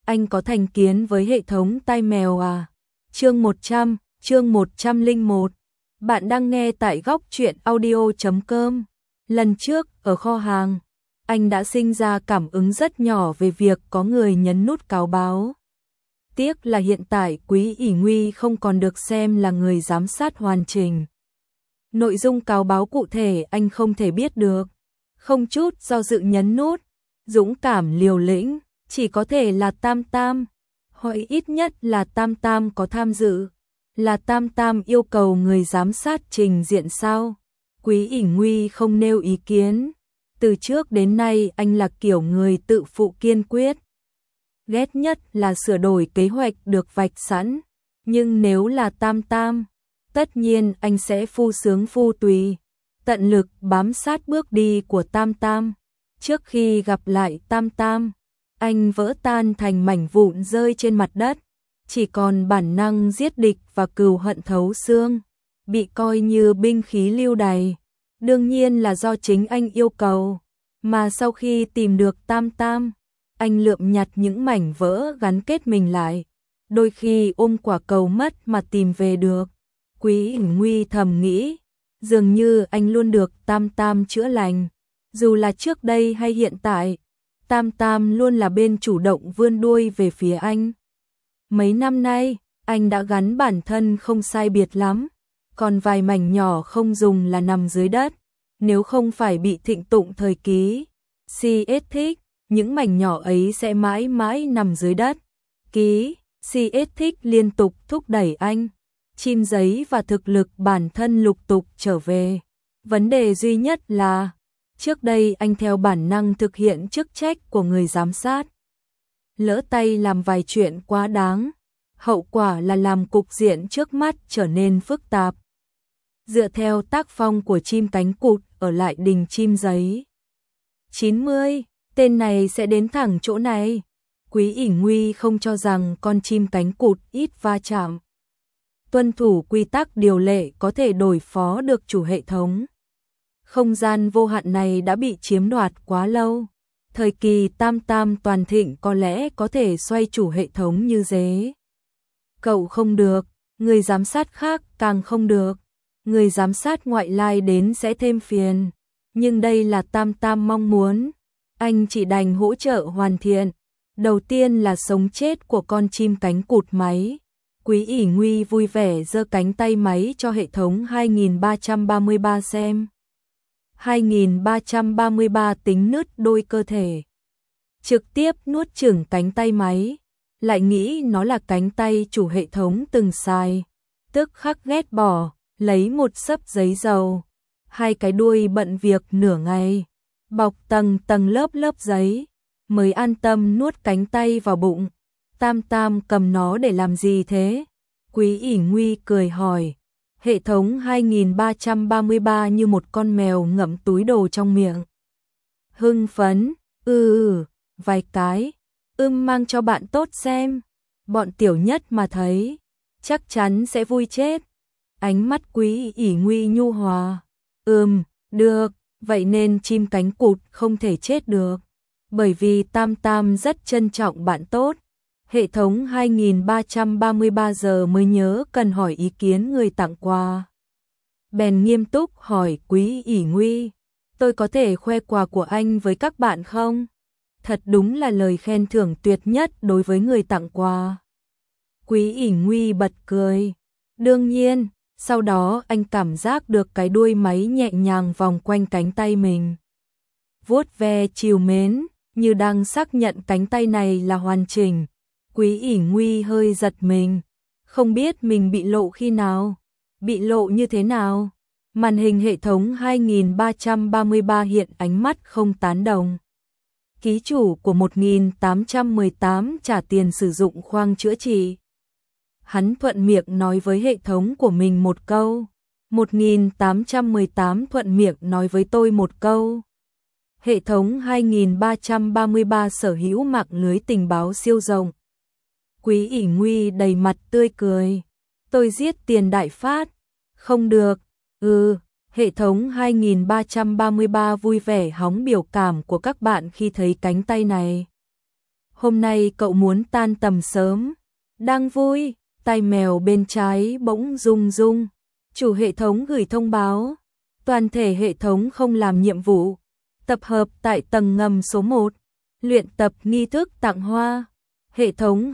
anh có thành kiến với hệ thống tai mèo à? Chương 101. Bạn đang nghe tại góc truyện audio.com. Lần trước, ở kho hàng, anh đã sinh ra cảm ứng rất nhỏ về việc có người nhấn nút cáo báo. Tiếc là hiện tại Quý ỷ Nguy không còn được xem là người giám sát hoàn chỉnh. Nội dung cáo báo cụ thể anh không thể biết được. Không chút do dự nhấn nút, dũng cảm liều lĩnh, chỉ có thể là Tam Tam. Hoặc ít nhất là Tam Tam có tham dự. Là Tam Tam yêu cầu người giám sát trình diện sao? Quý ỷ Nguy không nêu ý kiến. Từ trước đến nay anh là kiểu người tự phụ kiên quyết. Ghét nhất là sửa đổi kế hoạch được vạch sẵn. Nhưng nếu là Tam Tam, tất nhiên anh sẽ phu sướng phu tùy, tận lực bám sát bước đi của Tam Tam. Trước khi gặp lại Tam Tam, anh vỡ tan thành mảnh vụn rơi trên mặt đất, chỉ còn bản năng giết địch và cừu hận thấu xương, bị coi như binh khí lưu đày. Đương nhiên là do chính anh yêu cầu, mà sau khi tìm được Tam Tam, anh lượm nhặt những mảnh vỡ gắn kết mình lại, đôi khi ôm quả cầu mất mà tìm về được. Quý ỷ Nguy thầm nghĩ, dường như anh luôn được Tam Tam chữa lành, dù là trước đây hay hiện tại, Tam Tam luôn là bên chủ động vươn đuôi về phía anh. Mấy năm nay, anh đã gắn bản thân không sai biệt lắm, còn vài mảnh nhỏ không dùng là nằm dưới đất, nếu không phải bị thịnh tụng thời ký CS thích, những mảnh nhỏ ấy sẽ mãi mãi nằm dưới đất. Ký CS thích liên tục thúc đẩy anh, chim giấy và thực lực bản thân lục tục trở về. Vấn đề duy nhất là, trước đây anh theo bản năng thực hiện chức trách của người giám sát. Lỡ tay làm vài chuyện quá đáng, hậu quả là làm cục diện trước mắt trở nên phức tạp. Dựa theo tác phong của chim cánh cụt ở lại đình chim giấy 90, tên này sẽ đến thẳng chỗ này. Quý ỷ Nguy không cho rằng con chim cánh cụt ít va chạm, tuân thủ quy tắc điều lệ có thể đối phó được chủ hệ thống. Không gian vô hạn này đã bị chiếm đoạt quá lâu. Thời kỳ Tam Tam toàn thịnh có lẽ có thể xoay chủ hệ thống như dế. Cậu không được, người giám sát khác càng không được. Người giám sát ngoại lai đến sẽ thêm phiền. Nhưng đây là Tam Tam mong muốn. Anh chỉ đành hỗ trợ hoàn thiện. Đầu tiên là sống chết của con chim cánh cụt máy. Quý ỷ Nguy vui vẻ giơ cánh tay máy cho hệ thống 2333 xem. 2333 tính nứt đôi cơ thể. Trực tiếp nuốt chửng cánh tay máy. Lại nghĩ nó là cánh tay chủ hệ thống từng xài. Tức khắc ghét bỏ, lấy một xấp giấy dầu. Hai cái đuôi bận việc nửa ngày. Bọc tầng lớp giấy. Mới an tâm nuốt cánh tay vào bụng. Tam Tam cầm nó để làm gì thế? Quý ỷ Nguy cười hỏi. Hệ thống 2333 như một con mèo ngậm túi đồ trong miệng. Hưng phấn, vài cái, mang cho bạn tốt xem. Bọn tiểu nhất mà thấy, chắc chắn sẽ vui chết. Ánh mắt Quý ỷ Nguy nhu hòa. Được, vậy nên chim cánh cụt không thể chết được. Bởi vì Tam Tam rất trân trọng bạn tốt. Hệ thống 2333 giờ mới nhớ cần hỏi ý kiến người tặng quà. Bèn nghiêm túc hỏi Quý ỷ Nguy, tôi có thể khoe quà của anh với các bạn không? Thật đúng là lời khen thưởng tuyệt nhất đối với người tặng quà. Quý ỷ Nguy bật cười. Đương nhiên, sau đó anh cảm giác được cái đuôi máy nhẹ nhàng vòng quanh cánh tay mình. Vuốt ve trìu mến, như đang xác nhận cánh tay này là hoàn chỉnh. Quý ỷ Nguy hơi giật mình, không biết mình bị lộ khi nào, bị lộ như thế nào. Màn hình hệ thống 2333 hiện ánh mắt không tán đồng. Ký chủ của 1818 trả tiền sử dụng khoang chữa trị. Hắn thuận miệng nói với hệ thống của mình một câu, 1818 thuận miệng nói với tôi một câu. Hệ thống 2333 sở hữu mạng lưới tình báo siêu rộng. Quý ỷ Nguy đầy mặt tươi cười. Tôi giết tiền đại phát. Không được. Hệ thống 2333 vui vẻ hóng biểu cảm của các bạn khi thấy cánh tay này. hôm nay cậu muốn tan tầm sớm. Đang vui, tai mèo bên trái bỗng rung rung. Chủ hệ thống gửi thông báo. Toàn thể hệ thống không làm nhiệm vụ. Tập hợp tại tầng ngầm số 1. Luyện tập nghi thức tặng hoa. Hệ thống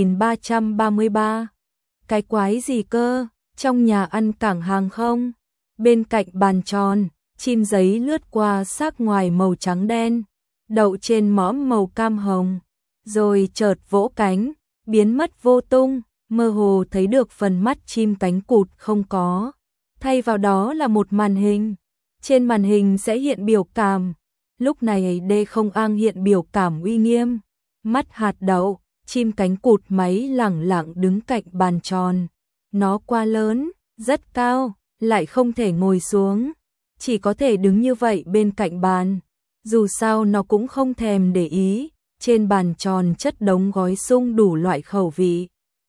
2333. Cái quái gì cơ? Trong nhà ăn cảng hàng không? Bên cạnh bàn tròn, chim giấy lướt qua xác ngoài màu trắng đen, đậu trên mõm màu cam hồng, rồi chợt vỗ cánh, biến mất vô tung, mơ hồ thấy được phần mắt chim cánh cụt không có. Thay vào đó là một màn hình. Trên màn hình sẽ hiện biểu cảm. Lúc này D không ang hiện biểu cảm uy nghiêm. Mắt hạt đậu, chim cánh cụt máy lẳng lặng đứng cạnh bàn tròn. Nó quá lớn, rất cao, lại không thể ngồi xuống. Chỉ có thể đứng như vậy bên cạnh bàn. Dù sao nó cũng không thèm để ý. Trên bàn tròn chất đống gói sung đủ loại khẩu vị.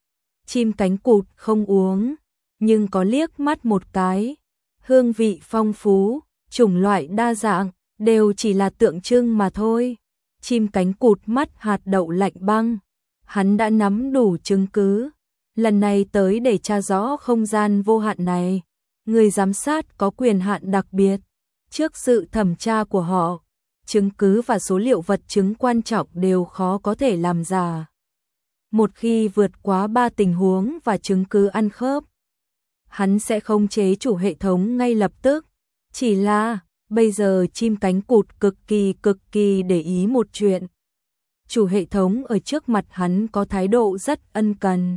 Chim cánh cụt không uống, nhưng có liếc mắt một cái. Hương vị phong phú, chủng loại đa dạng, đều chỉ là tượng trưng mà thôi. Chim cánh cụt mắt hạt đậu lạnh băng. Hắn đã nắm đủ chứng cứ. Lần này tới để tra rõ không gian vô hạn này. Người giám sát có quyền hạn đặc biệt. Trước sự thẩm tra của họ, chứng cứ và số liệu vật chứng quan trọng đều khó có thể làm giả. Một khi vượt quá 3 tình huống và chứng cứ ăn khớp, hắn sẽ khống chế chủ hệ thống ngay lập tức. Chỉ là, bây giờ chim cánh cụt cực kỳ để ý một chuyện. Chủ hệ thống ở trước mặt hắn có thái độ rất ân cần.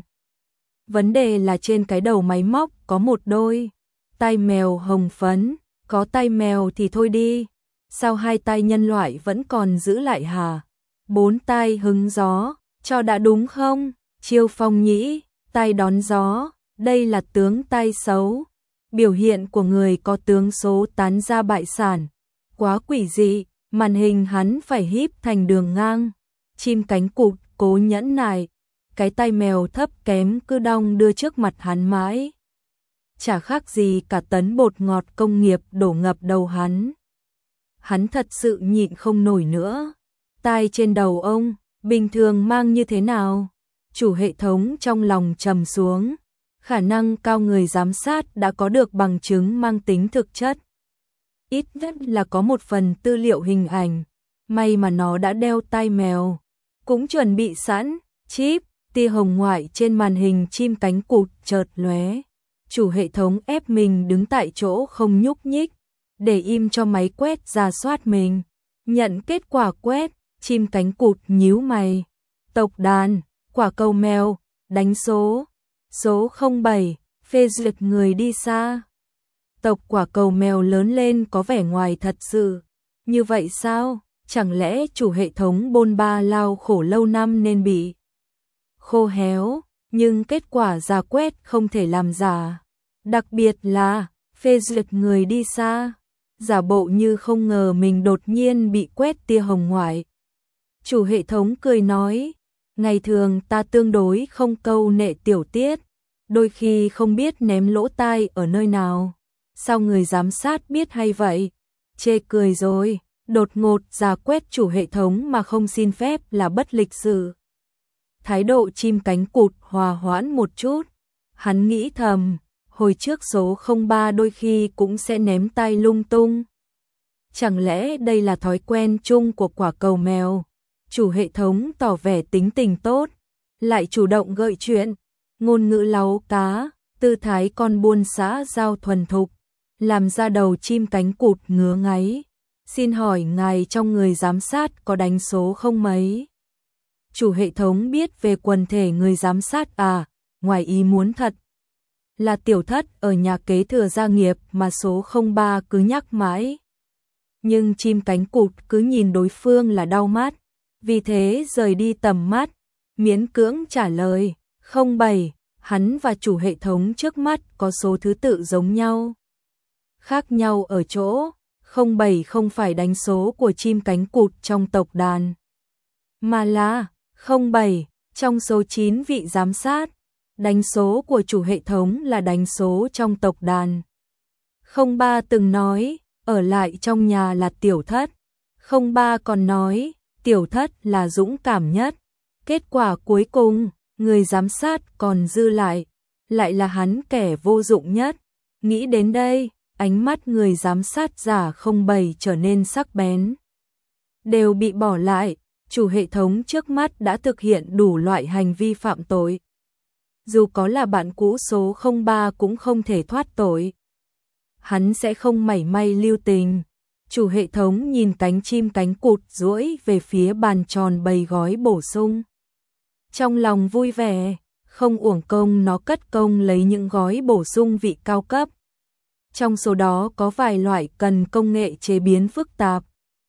Vấn đề là trên cái đầu máy móc có một đôi tai mèo hồng phấn. Có tai mèo thì thôi đi, sao 2 tai nhân loại vẫn còn giữ lại hả? 4 tai hứng gió, cho đã đúng không? Chiêu Phong nhĩ, tai đón gió, đây là tướng tai xấu. Biểu hiện của người có tướng số tán ra bại sản. Quá quỷ dị, màn hình hắn phải híp thành đường ngang. Chim cánh cụt cố nhẫn nại, cái tai mèo thấp kém cứ đong đưa trước mặt hắn mãi. Chả khác gì cả tấn bột ngọt công nghiệp đổ ngập đầu hắn. Hắn thật sự nhịn không nổi nữa. Tai trên đầu ông, bình thường mang như thế nào? Chủ hệ thống trong lòng trầm xuống. Khả năng cao người giám sát đã có được bằng chứng mang tính thực chất. Ít nhất là có một phần tư liệu hình ảnh. May mà nó đã đeo tai mèo. Cũng chuẩn bị sẵn, chip, tia hồng ngoại trên màn hình chim cánh cụt chợt lóe. Chủ hệ thống ép mình đứng tại chỗ không nhúc nhích, để im cho máy quét rà soát mình. Nhận kết quả quét, chim cánh cụt nhíu mày. Tộc đàn, quả cầu mèo, đánh số. Số 07, phê duyệt người đi xa. Tộc quả cầu mèo lớn lên có vẻ ngoài thật sự. Như vậy sao? Chẳng lẽ chủ hệ thống bôn ba lao khổ lâu năm nên bị khô héo? Nhưng kết quả ra quét không thể làm giả. Đặc biệt là phê duyệt người đi xa. Giả bộ như không ngờ mình đột nhiên bị quét tia hồng ngoại. Chủ hệ thống cười nói, ngày thường ta tương đối không câu nệ tiểu tiết, đôi khi không biết ném lỗ tai ở nơi nào. Sao người giám sát biết hay vậy? Chê cười rồi, đột ngột ra quét chủ hệ thống mà không xin phép là bất lịch sự. Thái độ chim cánh cụt hòa hoãn một chút. Hắn nghĩ thầm, hồi trước số 03 đôi khi cũng sẽ ném tai lung tung. Chẳng lẽ đây là thói quen chung của quả cầu mèo? Chủ hệ thống tỏ vẻ tính tình tốt, lại chủ động gợi chuyện, ngôn ngữ láu cá, tư thái con buôn xã giao thuần thục, làm ra đầu chim cánh cụt ngứa ngáy. Xin hỏi ngài trong người giám sát có đánh số không mấy? Chủ hệ thống biết về quần thể người giám sát à, ngoài ý muốn thật. Là tiểu thất ở nhà kế thừa gia nghiệp mà số 03 cứ nhắc mãi. Nhưng chim cánh cụt cứ nhìn đối phương là đau mắt, vì thế rời đi tầm mắt, miễn cưỡng trả lời, 07, hắn và chủ hệ thống trước mắt có số thứ tự giống nhau. Khác nhau ở chỗ, 07 không phải đánh số của chim cánh cụt trong tộc đàn, mà là 07 trong số 9 vị giám sát. Đánh số của chủ hệ thống là đánh số trong tộc đàn. 03 từng nói, ở lại trong nhà là tiểu thất. 03 còn nói, tiểu thất là dũng cảm nhất. Kết quả cuối cùng, người giám sát còn dư lại là hắn kẻ vô dụng nhất. Nghĩ đến đây, ánh mắt người giám sát giả 07 trở nên sắc bén. Đều bị bỏ lại, chủ hệ thống trước mắt đã thực hiện đủ loại hành vi phạm tội. Dù có là bạn cũ số 03 cũng không thể thoát tội. Hắn sẽ không mảy may lưu tình. Chủ hệ thống nhìn cánh chim cánh cụt duỗi về phía bàn tròn bày gói bổ sung. Trong lòng vui vẻ, không uổng công nó cất công lấy những gói bổ sung vị cao cấp. Trong số đó có vài loại cần công nghệ chế biến phức tạp.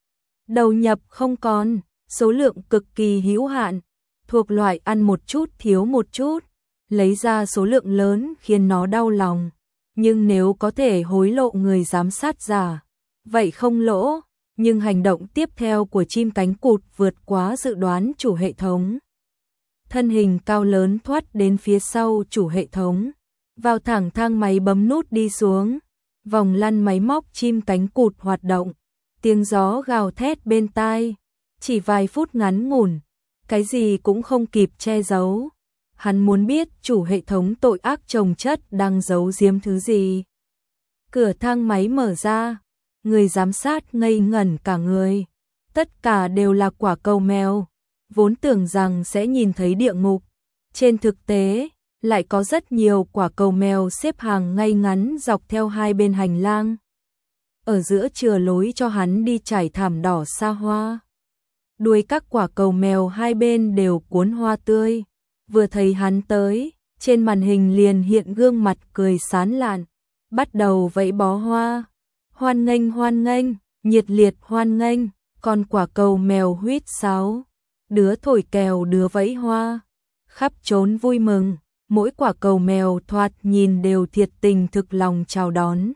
Đầu nhập không còn, số lượng cực kỳ hữu hạn, thuộc loại ăn một chút thiếu một chút, lấy ra số lượng lớn khiến nó đau lòng. Nhưng nếu có thể hối lộ người giám sát giả, vậy không lỗ, nhưng hành động tiếp theo của chim cánh cụt vượt quá dự đoán chủ hệ thống. Thân hình cao lớn thoát đến phía sau chủ hệ thống, vào thẳng thang máy bấm nút đi xuống, vòng lăn máy móc chim cánh cụt hoạt động, tiếng gió gào thét bên tai, chỉ vài phút ngắn ngủn, cái gì cũng không kịp che giấu. Hắn muốn biết chủ hệ thống tội ác chồng chất đang giấu giếm thứ gì. Cửa thang máy mở ra, người giám sát ngây ngẩn cả người. Tất cả đều là quả cầu mèo, vốn tưởng rằng sẽ nhìn thấy địa ngục. Trên thực tế, lại có rất nhiều quả cầu mèo xếp hàng ngay ngắn dọc theo hai bên hành lang. Ở giữa chừa lối cho hắn đi trải thảm đỏ xa hoa. Đuôi các quả cầu mèo hai bên đều cuốn hoa tươi. Vừa thấy hắn tới, trên màn hình liền hiện gương mặt cười sán lạn, bắt đầu vẫy bó hoa. Hoan nghênh, nhiệt liệt hoan nghênh, còn quả cầu mèo huýt sáo. Đứa thổi kèo đứa vẫy hoa, khắp trốn vui mừng, mỗi quả cầu mèo thoạt nhìn đều thiệt tình thực lòng chào đón.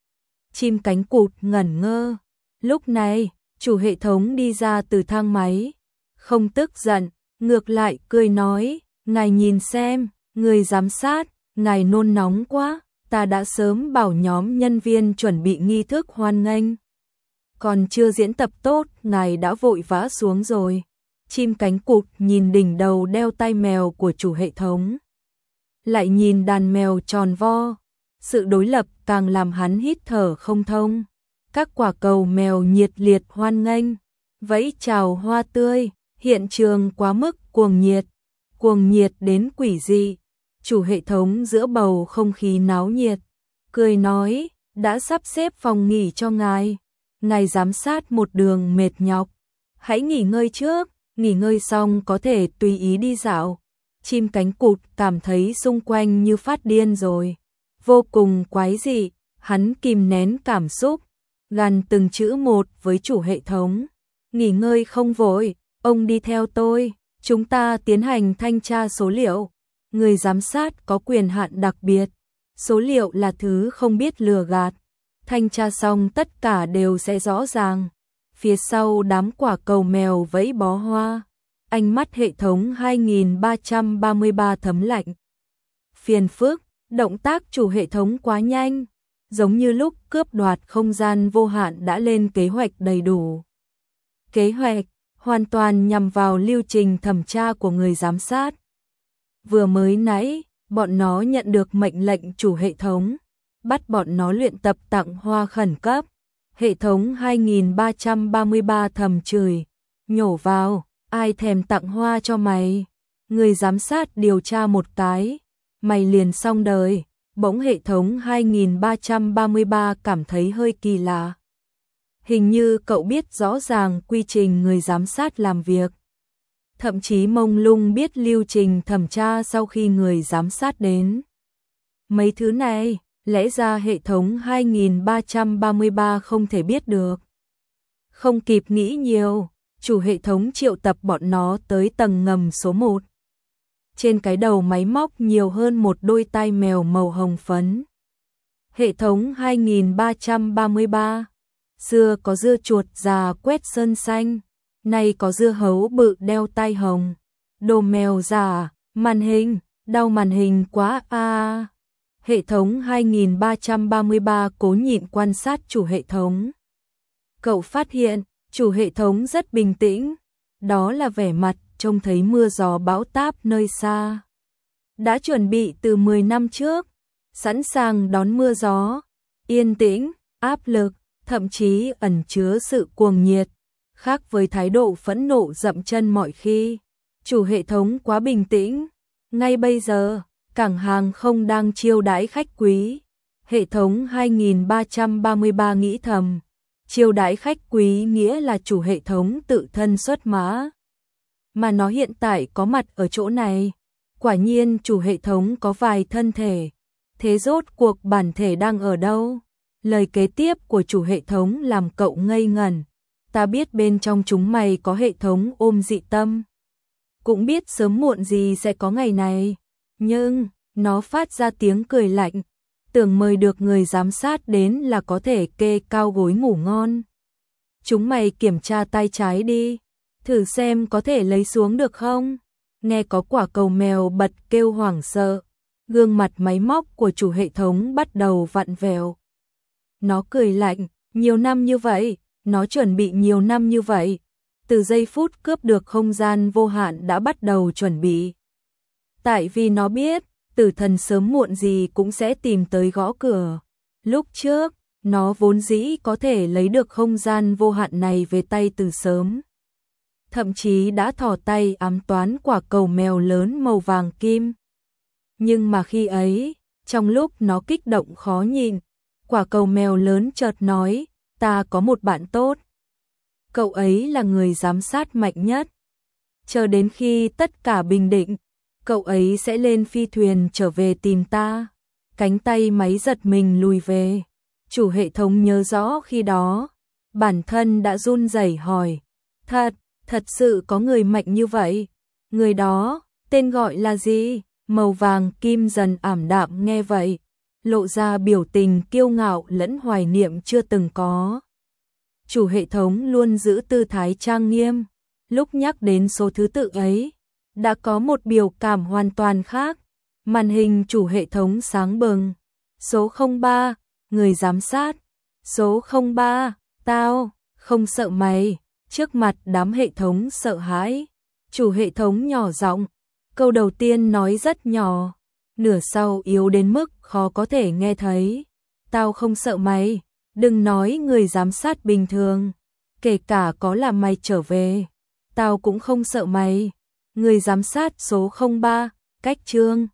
Chim cánh cụt ngẩn ngơ, lúc này, chủ hệ thống đi ra từ thang máy, không tức giận, ngược lại cười nói, ngài nhìn xem, người giám sát, ngài nôn nóng quá, ta đã sớm bảo nhóm nhân viên chuẩn bị nghi thức hoan nghênh. Còn chưa diễn tập tốt, ngài đã vội vã xuống rồi. Chim cánh cụt nhìn đỉnh đầu đeo tai mèo của chủ hệ thống, lại nhìn đàn mèo tròn vo, sự đối lập càng làm hắn hít thở không thông. Các quả cầu mèo nhiệt liệt hoan nghênh, vẫy chào hoa tươi, hiện trường quá mức cuồng nhiệt đến quỷ dị. Chủ hệ thống giữa bầu không khí náo nhiệt, cười nói, đã sắp xếp phòng nghỉ cho ngài. Ngài giám sát một đường mệt nhọc, hãy nghỉ ngơi trước, nghỉ ngơi xong có thể tùy ý đi dạo. Chim cánh cụt cảm thấy xung quanh như phát điên rồi, vô cùng quái dị, hắn kìm nén cảm xúc, gằn từng chữ một với chủ hệ thống. Nghỉ ngơi không vội, ông đi theo tôi, chúng ta tiến hành thanh tra số liệu. Người giám sát có quyền hạn đặc biệt, số liệu là thứ không biết lừa gạt. Thanh tra xong tất cả đều sẽ rõ ràng. Phía sau đám quả cầu mèo vẫy bó hoa, ánh mắt hệ thống 2333 thấm lạnh. Phiền phức, động tác chủ hệ thống quá nhanh, giống như lúc cướp đoạt không gian vô hạn đã lên kế hoạch đầy đủ. Kế hoạch hoàn toàn nhằm vào lưu trình thẩm tra của người giám sát. Vừa mới nãy, bọn nó nhận được mệnh lệnh chủ hệ thống, bắt bọn nó luyện tập tặng hoa khẩn cấp. Hệ thống 2333 thầm chửi, nhổ vào, ai thèm tặng hoa cho mày. Người giám sát điều tra một cái, mày liền xong đời. Bỗng hệ thống 2333 cảm thấy hơi kỳ lạ. Hình như cậu biết rõ ràng quy trình người giám sát làm việc. Thậm chí mông lung biết lưu trình thẩm tra sau khi người giám sát đến. Mấy thứ này, lẽ ra hệ thống 2333 không thể biết được. Không kịp nghĩ nhiều, chủ hệ thống triệu tập bọn nó tới tầng ngầm số 1. Trên cái đầu máy móc nhiều hơn một đôi tai mèo màu hồng phấn. Hệ thống 2333, xưa có dưa chuột già quét sơn xanh, nay có dưa hấu bự đeo tai hồng. Đồ mèo già, màn hình, đau màn hình quá a. Hệ thống 2333 cố nhịn quan sát chủ hệ thống. Cậu phát hiện, chủ hệ thống rất bình tĩnh, đó là vẻ mặt trông thấy mưa gió bão táp nơi xa. Đã chuẩn bị từ 10 năm trước, sẵn sàng đón mưa gió, yên tĩnh, áp lực, thậm chí ẩn chứa sự cuồng nhiệt, khác với thái độ phẫn nộ dậm chân mọi khi. Chủ hệ thống quá bình tĩnh, ngay bây giờ, cảng hàng không đang chiêu đãi khách quý. Hệ thống 2333 nghĩ thầm, chiêu đãi khách quý nghĩa là chủ hệ thống tự thân xuất mã. Mà nó hiện tại có mặt ở chỗ này, quả nhiên chủ hệ thống có vài thân thể. Thế rốt cuộc bản thể đang ở đâu? Lời kế tiếp của chủ hệ thống làm cậu ngây ngẩn. Ta biết bên trong chúng mày có hệ thống ôm dị tâm. Cũng biết sớm muộn gì sẽ có ngày này. Nhưng, nó phát ra tiếng cười lạnh. Tưởng mời được người giám sát đến là có thể kê cao gối ngủ ngon. Chúng mày kiểm tra tay trái đi. Thử xem có thể lấy xuống được không? Nghe có quả cầu mèo bật kêu hoảng sợ. Gương mặt máy móc của chủ hệ thống bắt đầu vặn vẹo. Nó cười lạnh, nhiều năm như vậy, nó chuẩn bị nhiều năm như vậy. Từ giây phút cướp được không gian vô hạn đã bắt đầu chuẩn bị. Tại vì nó biết, tử thần sớm muộn gì cũng sẽ tìm tới gõ cửa. Lúc trước, nó vốn dĩ có thể lấy được không gian vô hạn này về tay từ sớm. Thậm chí đã thò tay ám toán quả cầu mèo lớn màu vàng kim. Nhưng mà khi ấy, trong lúc nó kích động khó nhịn, quả cầu mèo lớn chợt nói, ta có một bạn tốt. Cậu ấy là người giám sát mạnh nhất. Chờ đến khi tất cả bình định, cậu ấy sẽ lên phi thuyền trở về tìm ta. Cánh tay máy giật mình lùi về. Chủ hệ thống nhớ rõ khi đó, bản thân đã run rẩy hỏi, thật sự có người mạnh như vậy? Người đó, tên gọi là gì? Màu vàng kim dần ảm đạm nghe vậy, lộ ra biểu tình kiêu ngạo lẫn hoài niệm chưa từng có. Chủ hệ thống luôn giữ tư thái trang nghiêm, lúc nhắc đến số thứ tự ấy, đã có một biểu cảm hoàn toàn khác. Màn hình chủ hệ thống sáng bừng. Số 03, người giám sát. Số 03, tao, không sợ mày. Trước mặt đám hệ thống sợ hãi, chủ hệ thống nhỏ giọng, câu đầu tiên nói rất nhỏ, nửa sau yếu đến mức khó có thể nghe thấy. Tao không sợ mày, đừng nói người giám sát bình thường, kể cả có là mày trở về, tao cũng không sợ mày. Người giám sát số 03, cách chương.